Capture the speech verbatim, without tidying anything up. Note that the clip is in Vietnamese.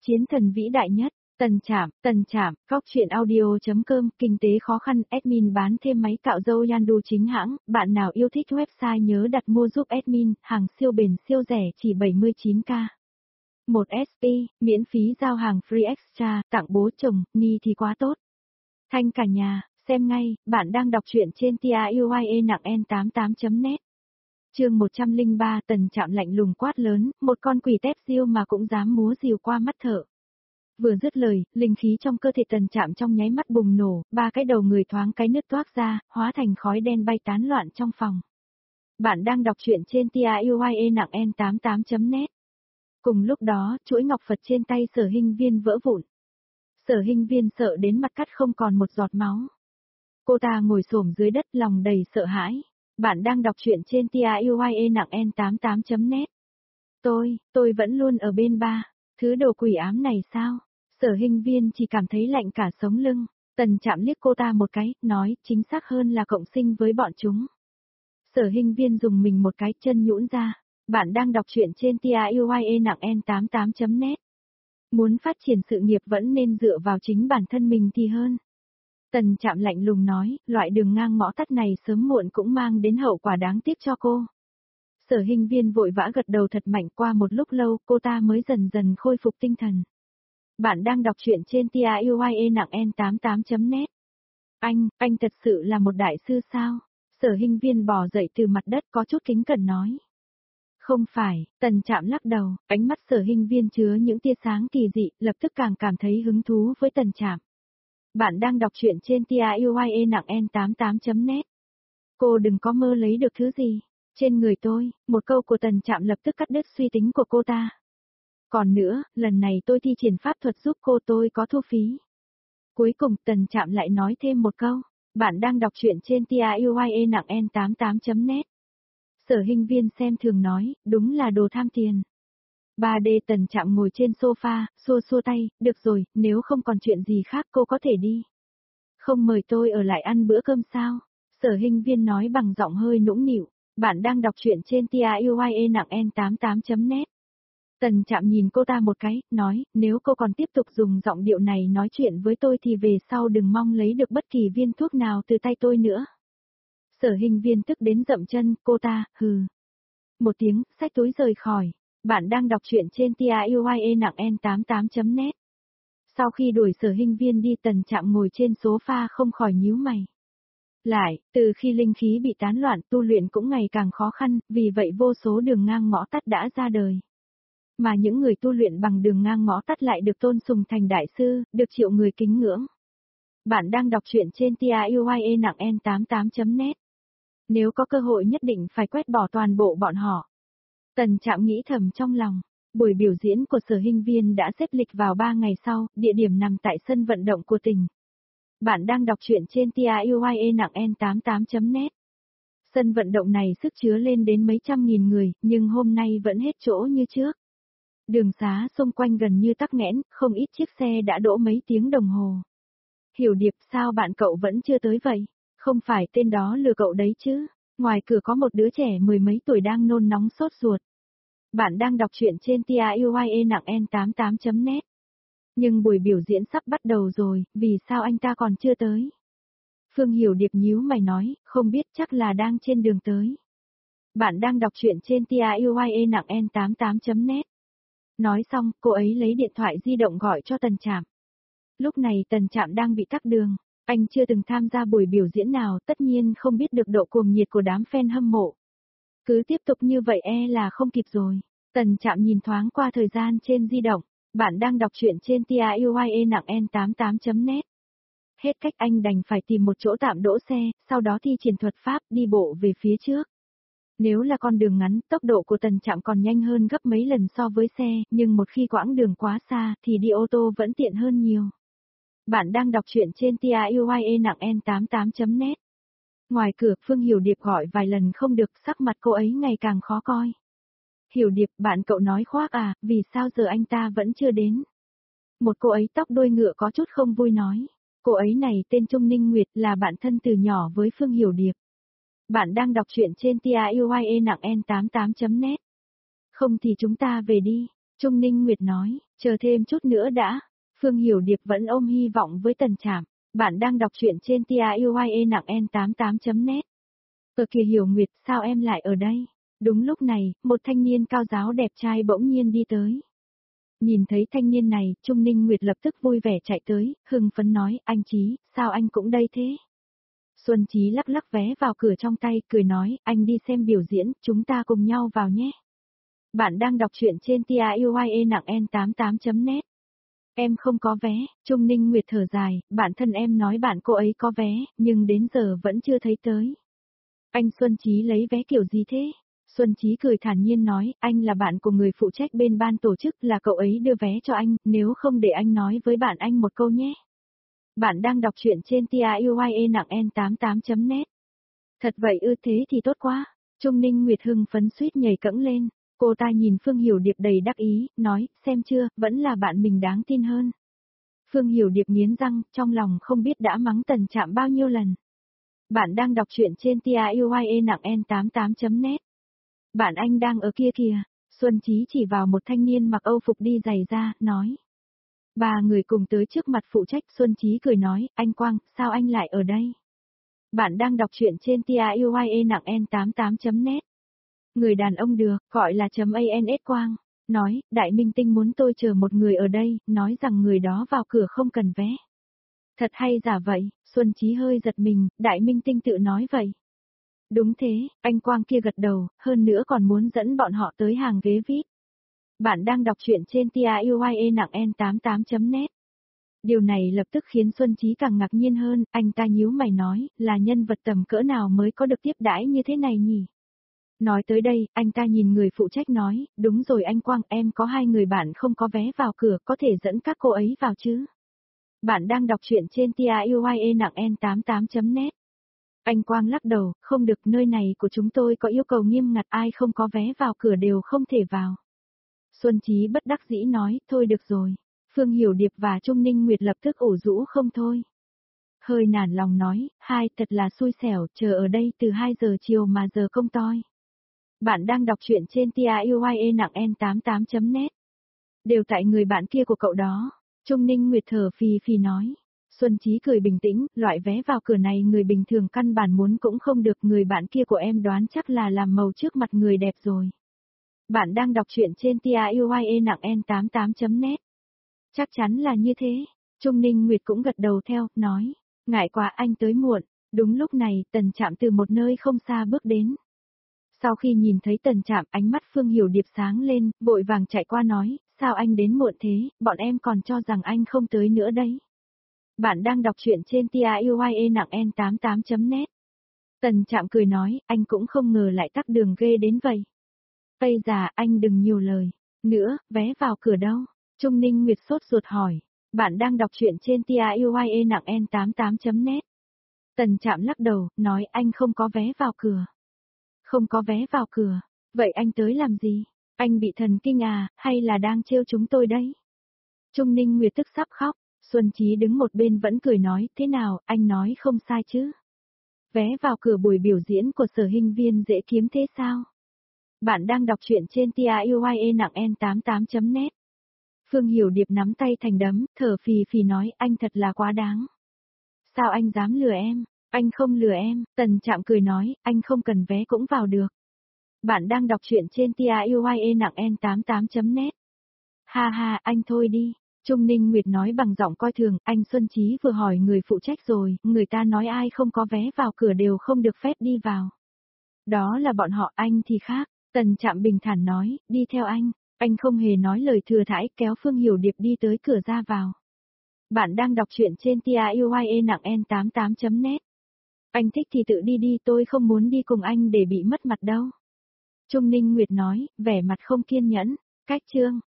Chiến thần vĩ đại nhất, Tần Trạm, Tần Trạm, Góc truyện audio chấm com, kinh tế khó khăn, admin bán thêm máy cạo râu Yandu chính hãng, bạn nào yêu thích website nhớ đặt mua giúp admin, hàng siêu bền siêu rẻ chỉ bảy mươi chín k. một ét pê, miễn phí giao hàng free extra, tặng bố chồng, ni thì quá tốt. Thanh cả nhà, xem ngay, bạn đang đọc truyện trên tiuye nặng n tám mươi tám chấm net. Chương một trăm lẻ ba, Tần Trạm lạnh lùng quát lớn, một con quỷ tép diêu mà cũng dám múa rìu qua mắt thợ. Vừa dứt lời, linh khí trong cơ thể Tần Trạm trong nháy mắt bùng nổ, ba cái đầu người thoáng cái nứt toác ra, hóa thành khói đen bay tán loạn trong phòng. Bạn đang đọc truyện trên tiuye nặng n tám mươi tám chấm net. Cùng lúc đó, chuỗi ngọc Phật trên tay Sở Hinh Viên vỡ vụn. Sở Hinh Viên sợ đến mặt cắt không còn một giọt máu. Cô ta ngồi xổm dưới đất lòng đầy sợ hãi. Bạn đang đọc truyện trên tiuye nặng n tám mươi tám chấm net. Tôi, tôi vẫn luôn ở bên ba. Thứ đồ quỷ ám này sao? Sở Hinh Viên chỉ cảm thấy lạnh cả sống lưng. Tần Trạm liếc cô ta một cái, nói, chính xác hơn là cộng sinh với bọn chúng. Sở Hinh Viên dùng mình một cái, chân nhũn ra. Bạn đang đọc truyện trên tiuye nặng n tám mươi tám chấm net. Muốn phát triển sự nghiệp vẫn nên dựa vào chính bản thân mình thì hơn. Tần Trạm lạnh lùng nói, loại đường ngang ngõ tắt này sớm muộn cũng mang đến hậu quả đáng tiếc cho cô. Sở Hinh Viên vội vã gật đầu thật mạnh, qua một lúc lâu cô ta mới dần dần khôi phục tinh thần. Bạn đang đọc truyện trên tiuye nặng n tám mươi tám chấm net. Anh, anh thật sự là một đại sư sao? Sở Hinh Viên bò dậy từ mặt đất có chút kính cẩn nói. Không phải, Tần Trạm lắc đầu, ánh mắt Sở Hinh Viên chứa những tia sáng kỳ dị, lập tức càng cảm thấy hứng thú với Tần Trạm. Bạn đang đọc truyện trên tiuye nặng n tám mươi tám chấm net. Cô đừng có mơ lấy được thứ gì trên người tôi, một câu của Tần Trạm lập tức cắt đứt suy tính của cô ta. Còn nữa, lần này tôi thi triển pháp thuật giúp cô, tôi có thu phí. Cuối cùng Tần Trạm lại nói thêm một câu. Bạn đang đọc truyện trên tiuye nặng n tám mươi tám chấm net. Sở Hinh Viên xem thường nói, đúng là đồ tham tiền. ba D Tần Trạm ngồi trên sofa, xua xua tay, được rồi, nếu không còn chuyện gì khác cô có thể đi. Không mời tôi ở lại ăn bữa cơm sao? Sở Hinh Viên nói bằng giọng hơi nũng nịu. Bạn đang đọc truyện trên tiuye nặng n tám mươi tám chấm net. Tần Trạm nhìn cô ta một cái, nói, nếu cô còn tiếp tục dùng giọng điệu này nói chuyện với tôi thì về sau đừng mong lấy được bất kỳ viên thuốc nào từ tay tôi nữa. Sở Hinh Viên tức đến dậm chân, cô ta, hừ. Một tiếng, xách túi rời khỏi. Bạn đang đọc truyện trên tiuye nặng n tám mươi tám chấm net. Sau khi đuổi Sở Hinh Viên đi, Tần Trạm ngồi trên sofa không khỏi nhíu mày. Lại, từ khi linh khí bị tán loạn, tu luyện cũng ngày càng khó khăn, vì vậy vô số đường ngang ngõ tắt đã ra đời. Mà những người tu luyện bằng đường ngang ngõ tắt lại được tôn sùng thành đại sư, được triệu người kính ngưỡng. Bạn đang đọc truyện trên tiuye nặng n tám mươi tám chấm net. Nếu có cơ hội nhất định phải quét bỏ toàn bộ bọn họ. Tần Trạm nghĩ thầm trong lòng. Buổi biểu diễn của Sở Hinh Viên đã xếp lịch vào ba ngày sau, địa điểm nằm tại sân vận động của tỉnh. Bạn đang đọc truyện trên tiuye nặng n tám mươi tám chấm net. Sân vận động này sức chứa lên đến mấy trăm nghìn người, nhưng hôm nay vẫn hết chỗ như trước. Đường xá xung quanh gần như tắc nghẽn, không ít chiếc xe đã đỗ mấy tiếng đồng hồ. Hiểu Điệp, sao bạn cậu vẫn chưa tới vậy? Không phải tên đó lừa cậu đấy chứ? Ngoài cửa có một đứa trẻ mười mấy tuổi đang nôn nóng sốt ruột. Bạn đang đọc truyện trên tiuye nặng n tám mươi tám chấm net. Nhưng buổi biểu diễn sắp bắt đầu rồi, vì sao anh ta còn chưa tới? Phương Hiểu Điệp nhíu mày nói, không biết, chắc là đang trên đường tới. Bạn đang đọc truyện trên tiuye nặng n tám mươi tám chấm net. Nói xong, cô ấy lấy điện thoại di động gọi cho Tần Trạm. Lúc này Tần Trạm đang bị tắc đường. Anh chưa từng tham gia buổi biểu diễn nào, tất nhiên không biết được độ cuồng nhiệt của đám fan hâm mộ. Cứ tiếp tục như vậy e là không kịp rồi. Tần Trạm nhìn thoáng qua thời gian trên di động. Bạn đang đọc truyện trên tiuye nặng n tám mươi tám chấm net. Hết cách anh đành phải tìm một chỗ tạm đỗ xe, sau đó thi triển thuật pháp đi bộ về phía trước. Nếu là con đường ngắn, tốc độ của Tần Trạm còn nhanh hơn gấp mấy lần so với xe, nhưng một khi quãng đường quá xa thì đi ô tô vẫn tiện hơn nhiều. Bạn đang đọc truyện trên tiuye nặng n tám mươi tám chấm net. Ngoài cửa, Phương Hiểu Điệp gọi vài lần không được, sắc mặt cô ấy ngày càng khó coi. Hiểu Điệp, bạn cậu nói khoác à, vì sao giờ anh ta vẫn chưa đến? Một cô ấy tóc đuôi ngựa có chút không vui nói. Cô ấy này tên Trung Ninh Nguyệt, là bạn thân từ nhỏ với Phương Hiểu Điệp. Bạn đang đọc truyện trên tiuye nặng n tám mươi tám chấm net. Không thì chúng ta về đi. Trung Ninh Nguyệt nói, chờ thêm chút nữa đã. Phương Hiểu Điệp vẫn ôm hy vọng với Tần Trạm. Bạn đang đọc truyện trên tiuye nặng en tám tám chấm net. Ở kìa Hiểu Nguyệt, sao em lại ở đây? Đúng lúc này, một thanh niên cao giáo đẹp trai bỗng nhiên đi tới. Nhìn thấy thanh niên này, Trung Ninh Nguyệt lập tức vui vẻ chạy tới, hưng phấn nói, anh Chí, sao anh cũng đây thế? Xuân Chí lắc lắc vé vào cửa trong tay, cười nói, anh đi xem biểu diễn, chúng ta cùng nhau vào nhé. Bạn đang đọc truyện trên tiuye nặng en tám tám chấm net. Em không có vé, Trung Ninh Nguyệt thở dài, bạn thân em nói bạn cô ấy có vé, nhưng đến giờ vẫn chưa thấy tới. Anh Xuân Chí lấy vé kiểu gì thế? Xuân Chí cười thản nhiên nói, anh là bạn của người phụ trách bên ban tổ chức, là cậu ấy đưa vé cho anh, nếu không để anh nói với bạn anh một câu nhé. Bạn đang đọc truyện trên tiuye nặng en tám tám chấm net. Thật vậy ư, thế thì tốt quá. Trung Ninh Nguyệt hưng phấn suýt nhảy cẫng lên. Cô ta nhìn Phương Hiểu Điệp đầy đắc ý, nói, xem chưa, vẫn là bạn mình đáng tin hơn. Phương Hiểu Điệp nghiến răng, trong lòng không biết đã mắng Tần Trạm bao nhiêu lần. Bạn đang đọc truyện trên tiuye nặng en tám tám chấm net. Bạn anh đang ở kia kìa. Xuân Chí chỉ vào một thanh niên mặc Âu phục đi giày ra, nói. Ba người cùng tới trước mặt phụ trách. Xuân Chí cười nói, anh Quang, sao anh lại ở đây? Bạn đang đọc truyện trên tiuye nặng en tám tám chấm net. Người đàn ông được, gọi là chấm ans Quang, nói, đại minh tinh muốn tôi chờ một người ở đây, nói rằng người đó vào cửa không cần vé. Thật hay giả vậy? Xuân Chí hơi giật mình, đại minh tinh tự nói vậy. Đúng thế, anh Quang kia gật đầu, hơn nữa còn muốn dẫn bọn họ tới hàng ghế vi ai pi. Bạn đang đọc truyện trên tiuye nặng en tám tám chấm net. Điều này lập tức khiến Xuân Chí càng ngạc nhiên hơn, anh ta nhíu mày nói, là nhân vật tầm cỡ nào mới có được tiếp đãi như thế này nhỉ? Nói tới đây, anh ta nhìn người phụ trách nói, đúng rồi anh Quang, em có hai người bạn không có vé vào cửa, có thể dẫn các cô ấy vào chứ? Bạn đang đọc truyện trên tiuye nặng en tám tám chấm net. Anh Quang lắc đầu, không được, nơi này của chúng tôi có yêu cầu nghiêm ngặt, ai không có vé vào cửa đều không thể vào. Xuân Chí bất đắc dĩ nói, thôi được rồi. Phương Hiểu Điệp và Trung Ninh Nguyệt lập tức ủ rũ không thôi. Hơi nản lòng nói, hai, thật là xui xẻo, chờ ở đây từ hai giờ chiều mà giờ công toi. Bạn đang đọc truyện trên tiuye nặng en tám tám chấm net. Đều tại người bạn kia của cậu đó. Trung Ninh Nguyệt thở phì phì nói. Xuân Chí cười bình tĩnh, loại vé vào cửa này người bình thường căn bản muốn cũng không được, người bạn kia của em đoán chắc là làm màu trước mặt người đẹp rồi. Bạn đang đọc truyện trên tiuye nặng en tám tám chấm net. Chắc chắn là như thế. Trung Ninh Nguyệt cũng gật đầu theo, nói. Ngại quá anh tới muộn. Đúng lúc này, Tần Trạm từ một nơi không xa bước đến. Sau khi nhìn thấy Tần Trạm, ánh mắt Phương Hiểu Điệp sáng lên, vội vàng chạy qua nói, sao anh đến muộn thế, bọn em còn cho rằng anh không tới nữa đấy. Bạn đang đọc truyện trên tiuye nặng en tám tám chấm net. Tần Trạm cười nói, anh cũng không ngờ lại tắc đường ghê đến vậy. Bây giờ anh đừng nhiều lời. Nữa, vé vào cửa đâu? Trung Ninh Nguyệt sốt ruột hỏi. Bạn đang đọc truyện trên tiuye nặng en tám tám chấm net. Tần Trạm lắc đầu, nói anh không có vé vào cửa. Không có vé vào cửa. Vậy anh tới làm gì? Anh bị thần kinh à, hay là đang trêu chúng tôi đấy? Trung Ninh Nguyệt tức sắp khóc. Xuân Chí đứng một bên vẫn cười nói, thế nào, anh nói không sai chứ? Vé vào cửa buổi biểu diễn của Sở Hinh Viên dễ kiếm thế sao? Bạn đang đọc truyện trên tiuye nặng en tám tám chấm net. Phương Hiểu Điệp nắm tay thành đấm, thở phì phì nói, anh thật là quá đáng. Sao anh dám lừa em? Anh không lừa em. Tần Trạm cười nói, anh không cần vé cũng vào được. Bạn đang đọc truyện trên tiuye nặng en tám tám chấm net. Ha ha, anh thôi đi. Trung Ninh Nguyệt nói bằng giọng coi thường, anh Xuân Chí vừa hỏi người phụ trách rồi, người ta nói ai không có vé vào cửa đều không được phép đi vào. Đó là bọn họ, anh thì khác. Tần Trạm bình thản nói, đi theo anh. Anh không hề nói lời thừa thãi, kéo Phương Hiểu Điệp đi tới cửa ra vào. Bạn đang đọc truyện trên tiuye nặng en tám tám chấm net. Anh thích thì tự đi đi, tôi không muốn đi cùng anh để bị mất mặt đâu. Trung Ninh Nguyệt nói, vẻ mặt không kiên nhẫn. Cách chương.